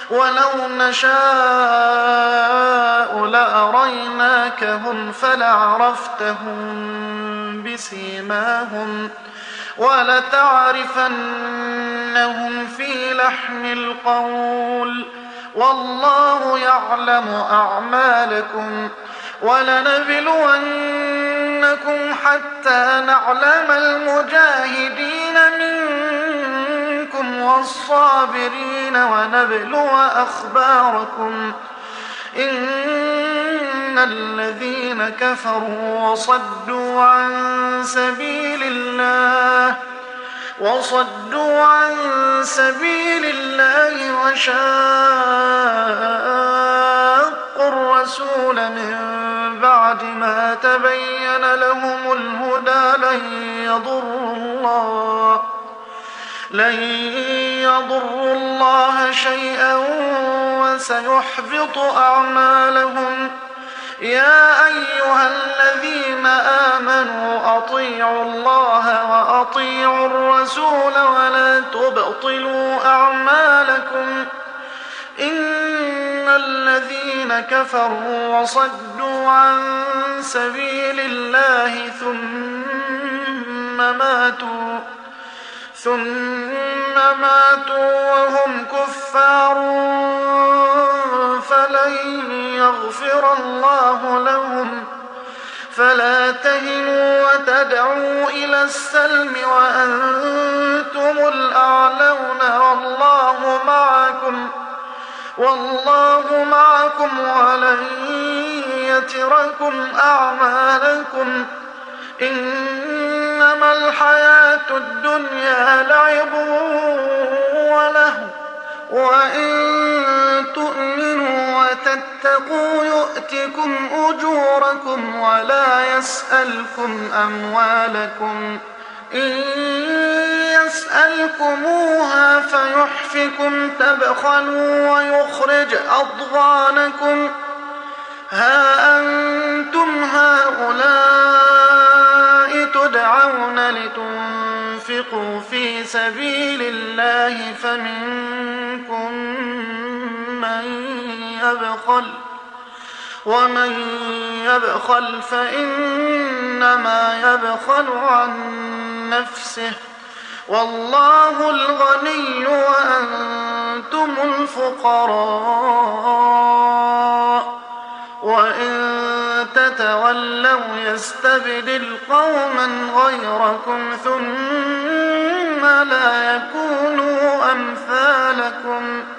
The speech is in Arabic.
ولو نشاء لأريناكهم فلعرفتهم بسيماهم ولتعرفنهم في لحن القول والله يعلم أعمالكم ولنبلونكم حتى نعلم المجاهدين منكم والصابرين ونبلو أخباركم إن الذين كفروا وصدوا عن سبيل الله وشاقوا الرسول من بعد ما تبين لهم الهدى لن يضروا الله شيئا وسيحبط أعمالهم. يا أيها الذين آمنوا أطيعوا الله وأطيعوا الرسول ولا تبطلوا أعمالكم إن الذين كفروا وصدوا عن سبيل الله ثم ماتوا وهم كفار فلن يغفر الله لهم. فلا تهنوا وتدعوا إلى السلم وأنتم الأعلون والله معكم ولن يتركم أعمالكم. إنما الحياة الدنيا لعب وله وإن تؤمنوا وتتقوا يؤتكم أجوركم ولا يسألكم أموالكم إن يسألكموها فيحفكم تبخلوا ويخرج أضغانكم. ها أنتم هؤلاء تدعون لتنفقوا في سبيل الله فمنكم من يبخل ومن يبخل فإنما يبخل عن نفسه والله الغني وأنتم الفقراء وإن تتولوا يستبدل قوما غيركم ثم لا يكونوا أمثالكم.